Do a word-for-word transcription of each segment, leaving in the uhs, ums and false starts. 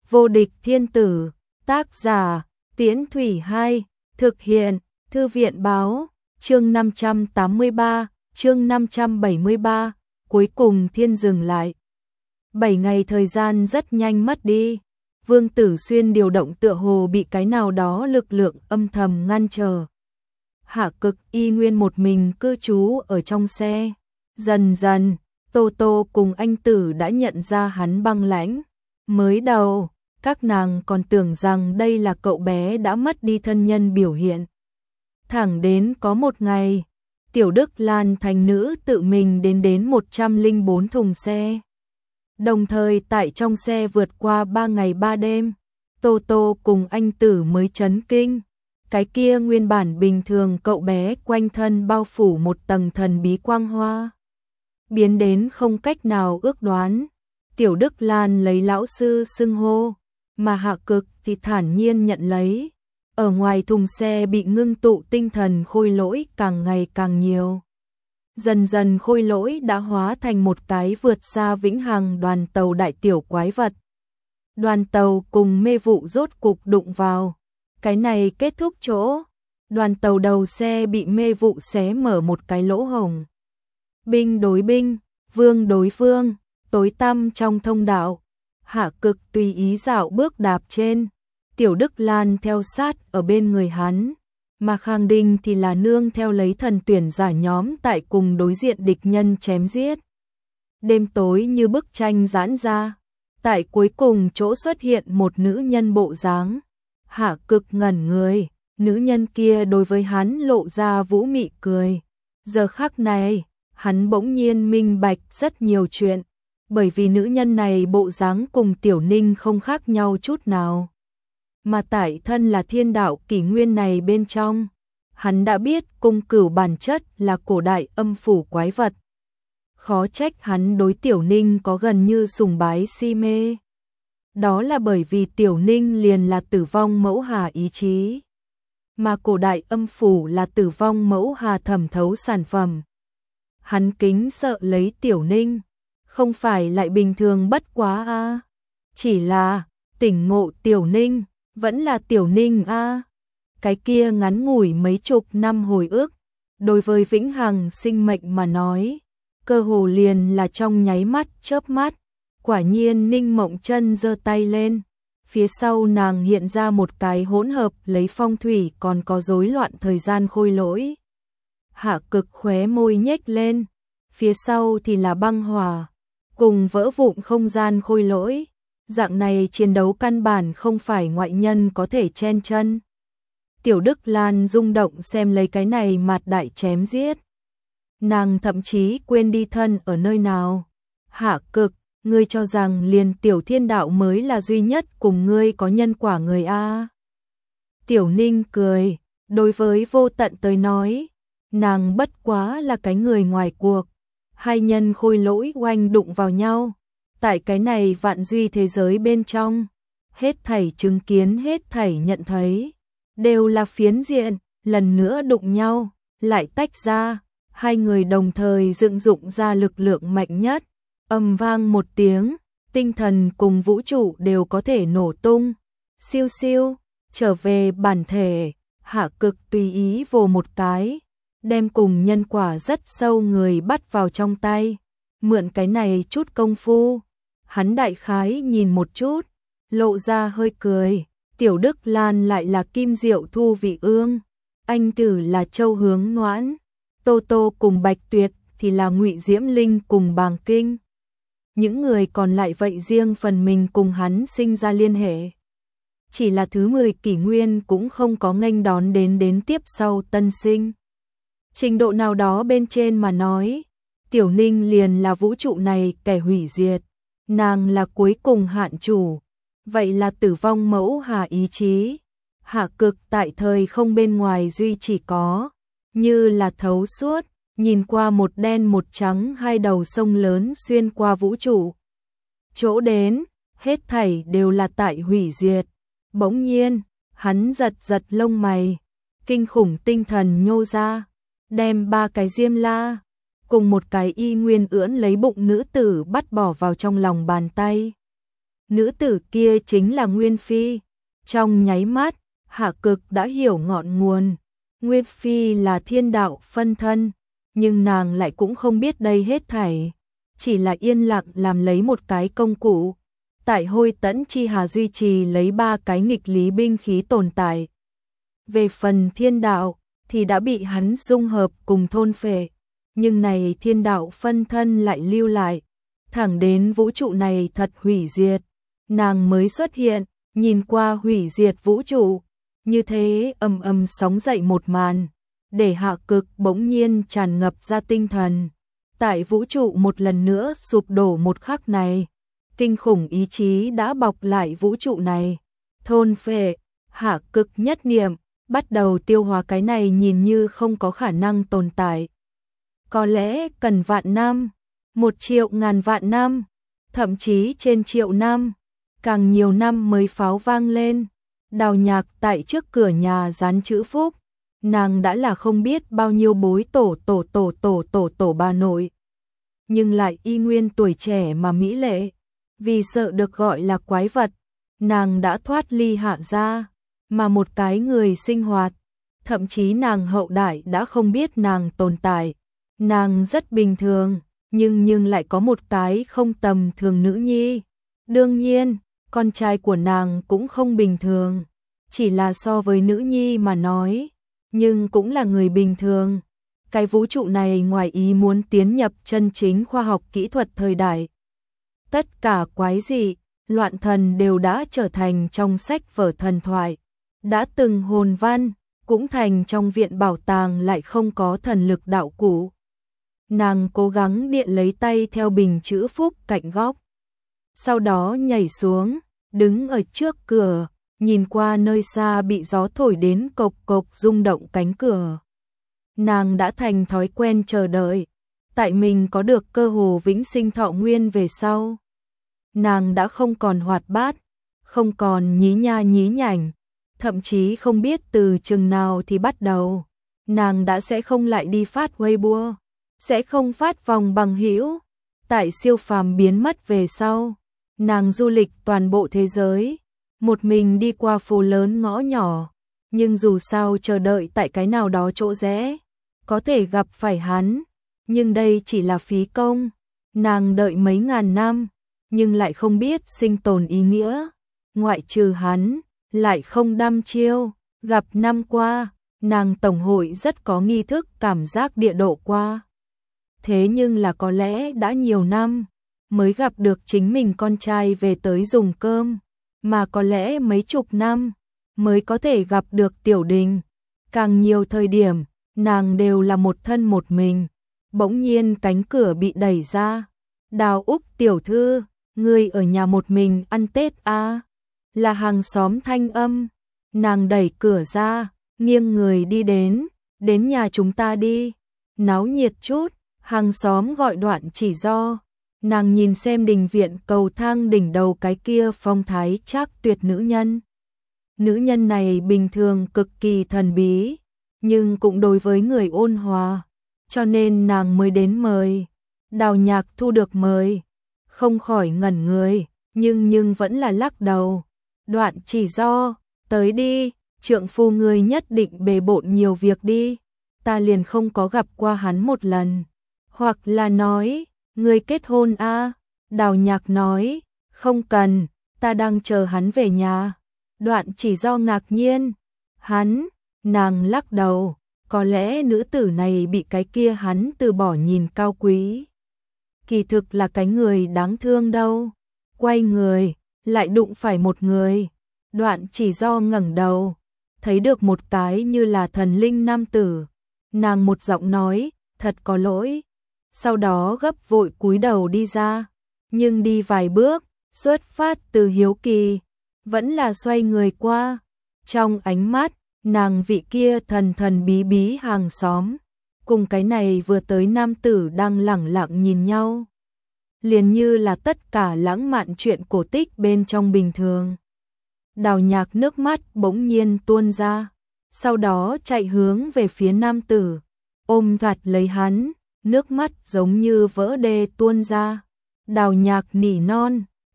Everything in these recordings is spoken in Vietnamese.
Vô địch thiên tử, tác giả, Tiễn Thủy hai, thực hiện, Thư viện báo, chương năm trăm tám mươi ba, chương năm trăm bảy mươi ba, cuối cùng thiên dừng lại. Bảy ngày thời gian rất nhanh mất đi, Vương Tử Xuyên điều động tựa hồ bị cái nào đó lực lượng âm thầm ngăn trở. Hạ Cực y nguyên một mình cư trú ở trong xe, dần dần, Tô Tô cùng anh Tử đã nhận ra hắn băng lãnh. Mới đầu, các nàng còn tưởng rằng đây là cậu bé đã mất đi thân nhân biểu hiện. Thẳng đến có một ngày, Tiểu Đức Lan thành nữ tự mình đến đến một trăm lẻ bốn thùng xe. Đồng thời tại trong xe vượt qua ba ngày ba đêm, Tô Tô cùng anh Tử mới chấn kinh. Cái kia nguyên bản bình thường cậu bé quanh thân bao phủ một tầng thần bí quang hoa, biến đến không cách nào ước đoán. Tiểu Đức Lan lấy lão sư xưng hô, mà Hạ Cực thì thản nhiên nhận lấy. Ở ngoài thùng xe bị ngưng tụ tinh thần khôi lỗi càng ngày càng nhiều. Dần dần khôi lỗi đã hóa thành một cái vượt xa vĩnh hằng đoàn tàu đại tiểu quái vật. Đoàn tàu cùng mê vụ rốt cục đụng vào. Cái này kết thúc chỗ, đoàn tàu đầu xe bị mê vụ xé mở một cái lỗ hổng. Binh đối binh, vương đối vương, tối tăm trong thông đạo. Hạ Cực tùy ý dạo bước đạp trên, Tiểu Đức Lan theo sát ở bên người hắn, mà Khang Đinh thì là nương theo lấy thần tuyển giả nhóm tại cùng đối diện địch nhân chém giết. Đêm tối như bức tranh giãn ra, tại cuối cùng chỗ xuất hiện một nữ nhân bộ dáng. Hạ Cực ngẩn người, nữ nhân kia đối với hắn lộ ra vũ mị cười. Giờ khắc này, hắn bỗng nhiên minh bạch rất nhiều chuyện, bởi vì nữ nhân này bộ dáng cùng Tiểu Ninh không khác nhau chút nào. Mà tại thân là thiên đạo kỷ nguyên này bên trong, hắn đã biết cung cửu bản chất là cổ đại âm phủ quái vật. Khó trách hắn đối Tiểu Ninh có gần như sùng bái si mê. Đó là bởi vì Tiểu Ninh liền là tử vong mẫu hà ý chí, mà cổ đại âm phủ là tử vong mẫu hà thẩm thấu sản phẩm. Hắn kính sợ lấy Tiểu Ninh, không phải lại bình thường bất quá a, à. Chỉ là tỉnh ngộ Tiểu Ninh, vẫn là Tiểu Ninh a. À. Cái kia ngắn ngủi mấy chục năm hồi ức, đối với vĩnh hằng sinh mệnh mà nói, cơ hồ liền là trong nháy mắt chớp mắt. Quả nhiên Ninh Mộng Chân giơ tay lên, phía sau nàng hiện ra một cái hỗn hợp lấy phong thủy còn có rối loạn thời gian khôi lỗi. Hạ Cực khóe môi nhếch lên, phía sau thì là băng hỏa, cùng vỡ vụn không gian khôi lỗi. Dạng này chiến đấu căn bản không phải ngoại nhân có thể chen chân. Tiểu Đức Lan rung động xem lấy cái này mạt đại chém giết. Nàng thậm chí quên đi thân ở nơi nào. Hạ Cực, ngươi cho rằng liền Tiểu Thiên Đạo mới là duy nhất cùng ngươi có nhân quả người a? Tiểu Ninh cười, đối với Vô Tận tới nói, nàng bất quá là cái người ngoài cuộc. Hai nhân khôi lỗi oanh đụng vào nhau, tại cái này vạn duy thế giới bên trong, hết thảy chứng kiến hết thảy nhận thấy, đều là phiến diện, lần nữa đụng nhau, lại tách ra, hai người đồng thời dựng dụng ra lực lượng mạnh nhất. Ầm vang một tiếng, tinh thần cùng vũ trụ đều có thể nổ tung. Siêu siêu, trở về bản thể, Hạ Cực tùy ý vồ một cái, đem cùng nhân quả rất sâu người bắt vào trong tay. Mượn cái này chút công phu, hắn đại khái nhìn một chút, lộ ra hơi cười. Tiểu Đức Lan lại là Kim Diệu Thu Vị Ương, anh Tử là Châu Hướng Noãn, Tô Tô cùng Bạch Tuyệt thì là Ngụy Diễm Linh cùng Bàng Kinh. Những người còn lại vậy riêng phần mình cùng hắn sinh ra liên hệ. Chỉ là thứ mười kỷ nguyên cũng không có nghênh đón đến đến tiếp sau tân sinh. Trình độ nào đó bên trên mà nói, Tiểu Ninh liền là vũ trụ này kẻ hủy diệt, nàng là cuối cùng hạn chủ, vậy là tử vong mẫu hà ý chí. Hạ Cực tại thời không bên ngoài duy chỉ có, như là thấu suốt, nhìn qua một đen một trắng hai đầu sông lớn xuyên qua vũ trụ. Chỗ đến, hết thảy đều là tại hủy diệt. Bỗng nhiên, hắn giật giật lông mày, kinh khủng tinh thần nhô ra, đem ba cái diêm la, cùng một cái y nguyên ưỡn lấy bụng nữ tử bắt bỏ vào trong lòng bàn tay. nữ tử kia chính là Nguyên Phi. Trong nháy mắt, Hạ Cực đã hiểu ngọn nguồn. Nguyên Phi là thiên đạo phân thân, nhưng nàng lại cũng không biết đây hết thảy, chỉ là yên lặng làm lấy một cái công cụ. Tại Hôi Tẫn Chi Hà duy trì lấy ba cái nghịch lý binh khí tồn tại. Về phần thiên đạo thì đã bị hắn dung hợp cùng thôn phệ, nhưng này thiên đạo phân thân lại lưu lại, thẳng đến vũ trụ này thật hủy diệt, nàng mới xuất hiện, nhìn qua hủy diệt vũ trụ, như thế ầm ầm sóng dậy một màn, để Hạ Cực bỗng nhiên tràn ngập ra tinh thần. Tại vũ trụ một lần nữa sụp đổ một khắc này, kinh khủng ý chí đã bọc lại vũ trụ này, thôn phệ. Hạ Cực nhất niệm bắt đầu tiêu hóa cái này nhìn như không có khả năng tồn tại. Có lẽ cần vạn năm, một triệu ngàn vạn năm, thậm chí trên triệu năm, càng nhiều năm mới pháo vang lên. Đào Nhạc tại trước cửa nhà dán chữ phúc, nàng đã là không biết bao nhiêu bối tổ tổ tổ tổ tổ tổ bà nội, nhưng lại y nguyên tuổi trẻ mà mỹ lệ. Vì sợ được gọi là quái vật, nàng đã thoát ly Hạ gia, mà một cái người sinh hoạt, thậm chí nàng hậu đại đã không biết nàng tồn tại. Nàng rất bình thường, nhưng nhưng lại có một cái không tầm thường nữ nhi. Đương nhiên, con trai của nàng cũng không bình thường, chỉ là so với nữ nhi mà nói, nhưng cũng là người bình thường. Cái vũ trụ này ngoài ý muốn tiến nhập chân chính khoa học kỹ thuật thời đại. Tất cả quái dị, loạn thần đều đã trở thành trong sách vở thần thoại, đã từng hồn văn, cũng thành trong viện bảo tàng lại không có thần lực đạo cụ. Nàng cố gắng điện lấy tay theo bình chữ phúc cạnh góc, sau đó nhảy xuống, đứng ở trước cửa, nhìn qua nơi xa bị gió thổi đến cộc cộc rung động cánh cửa. Nàng đã thành thói quen chờ đợi, tại mình có được cơ hồ vĩnh sinh thọ nguyên về sau. Nàng đã không còn hoạt bát, không còn nhí nha nhí nhảnh, thậm chí không biết từ chừng nào thì bắt đầu, nàng đã sẽ không lại đi phát Weibo, sẽ không phát vòng bằng hữu. Tại siêu phàm biến mất về sau, nàng du lịch toàn bộ thế giới, một mình đi qua phố lớn ngõ nhỏ, nhưng dù sao chờ đợi tại cái nào đó chỗ rẽ, có thể gặp phải hắn, nhưng đây chỉ là phí công. Nàng đợi mấy ngàn năm, nhưng lại không biết sinh tồn ý nghĩa, ngoại trừ hắn, lại không đăm chiêu. Gặp năm qua, nàng tổng hội rất có nghi thức cảm giác địa độ qua. Thế nhưng là có lẽ đã nhiều năm, mới gặp được chính mình con trai về tới dùng cơm, mà có lẽ mấy chục năm, mới có thể gặp được Tiểu Đình. Càng nhiều thời điểm, nàng đều là một thân một mình. Bỗng nhiên cánh cửa bị đẩy ra. Đào Úc tiểu thư, ngươi ở nhà một mình ăn Tết à? Là hàng xóm thanh âm. Nàng đẩy cửa ra, nghiêng người đi đến, đến nhà chúng ta đi, náo nhiệt chút. Hàng xóm gọi Đoạn Chỉ Do. Nàng nhìn xem đình viện cầu thang đỉnh đầu cái kia phong thái trác tuyệt nữ nhân. Nữ nhân này bình thường cực kỳ thần bí, nhưng cũng đối với người ôn hòa, cho nên nàng mới đến mời. Đào Nhạc thu được mời, không khỏi ngẩn người, nhưng nhưng vẫn là lắc đầu. Đoạn Chỉ Do, tới đi, trượng phu ngươi nhất định bề bộn nhiều việc đi, ta liền không có gặp qua hắn một lần. Hoặc là nói, ngươi kết hôn a? À? Đào Nhạc nói, không cần, ta đang chờ hắn về nhà. Đoạn Chỉ Do ngạc nhiên, hắn, nàng lắc đầu, có lẽ nữ tử này bị cái kia hắn từ bỏ nhìn cao quý. Kỳ thực là cái người đáng thương đâu. Quay người, lại đụng phải một người. Đoạn Chỉ Do ngẩng đầu, thấy được một cái như là thần linh nam tử. Nàng một giọng nói, thật có lỗi. Sau đó gấp vội cúi đầu đi ra, nhưng đi vài bước, xuất phát từ hiếu kỳ, vẫn là xoay người qua. Trong ánh mắt, nàng vị kia thần thần bí bí hàng xóm, cùng cái này vừa tới nam tử đang lẳng lặng nhìn nhau. Liền như là tất cả lãng mạn chuyện cổ tích bên trong bình thường. Đào Nhạc nước mắt bỗng nhiên tuôn ra, sau đó chạy hướng về phía nam tử, ôm chặt lấy hắn, nước mắt giống như vỡ đê tuôn ra. Đào Nhạc nỉ non,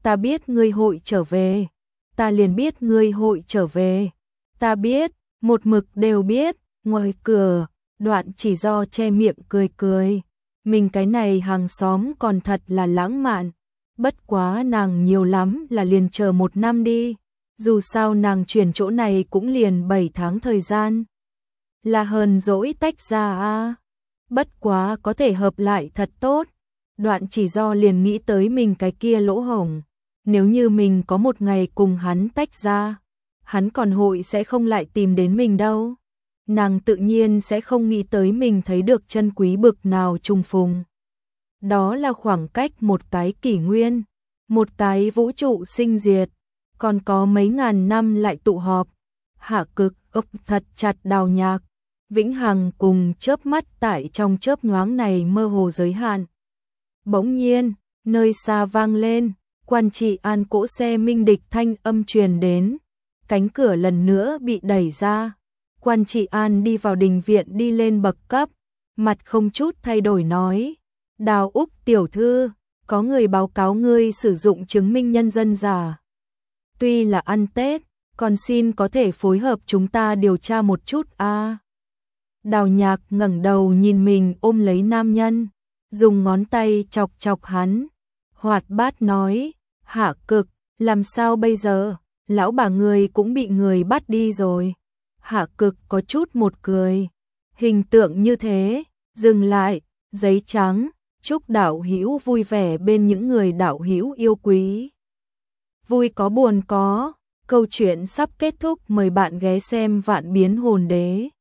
Ta biết ngươi hội trở về, ta liền biết ngươi hội trở về. Ta biết, một mực đều biết. Ngoài cửa, Đoạn Chỉ Do che miệng cười cười. Mình cái này hàng xóm còn thật là lãng mạn. Bất quá nàng nhiều lắm là liền chờ một năm đi. Dù sao nàng chuyển chỗ này cũng liền bảy tháng thời gian. Là hờn dỗi tách ra a. Bất quá có thể hợp lại thật tốt. Đoạn Chỉ Do liền nghĩ tới mình cái kia lỗ hổng. Nếu như mình có một ngày cùng hắn tách ra, hắn còn hội sẽ không lại tìm đến mình đâu. Nàng tự nhiên sẽ không nghĩ tới mình thấy được chân quý bực nào trùng phùng. Đó là khoảng cách một cái kỷ nguyên, một cái vũ trụ sinh diệt, còn có mấy ngàn năm lại tụ họp. Hạ Cực ấp thật chặt Đào Nhạc, vĩnh hằng cùng chớp mắt tại trong chớp nhoáng này mơ hồ giới hạn. Bỗng nhiên, nơi xa vang lên, Quan Trị An cỗ xe minh địch thanh âm truyền đến, cánh cửa lần nữa bị đẩy ra. Quan Trị An đi vào đình viện đi lên bậc cấp, mặt không chút thay đổi nói, Đào Úc tiểu thư, có người báo cáo ngươi sử dụng chứng minh nhân dân giả. Tuy là ăn Tết, còn xin có thể phối hợp chúng ta điều tra một chút a. À. Đào Nhạc ngẩng đầu nhìn mình ôm lấy nam nhân, dùng ngón tay chọc chọc hắn, hoạt bát nói, Hạ Cực, làm sao bây giờ, lão bà người cũng bị người bắt đi rồi. Hạ Cực có chút một cười, hình tượng như thế, dừng lại, giấy trắng, chúc đạo hữu vui vẻ bên những người đạo hữu yêu quý. Vui có buồn có, câu chuyện sắp kết thúc, mời bạn ghé xem Vạn Biến Hồn Đế.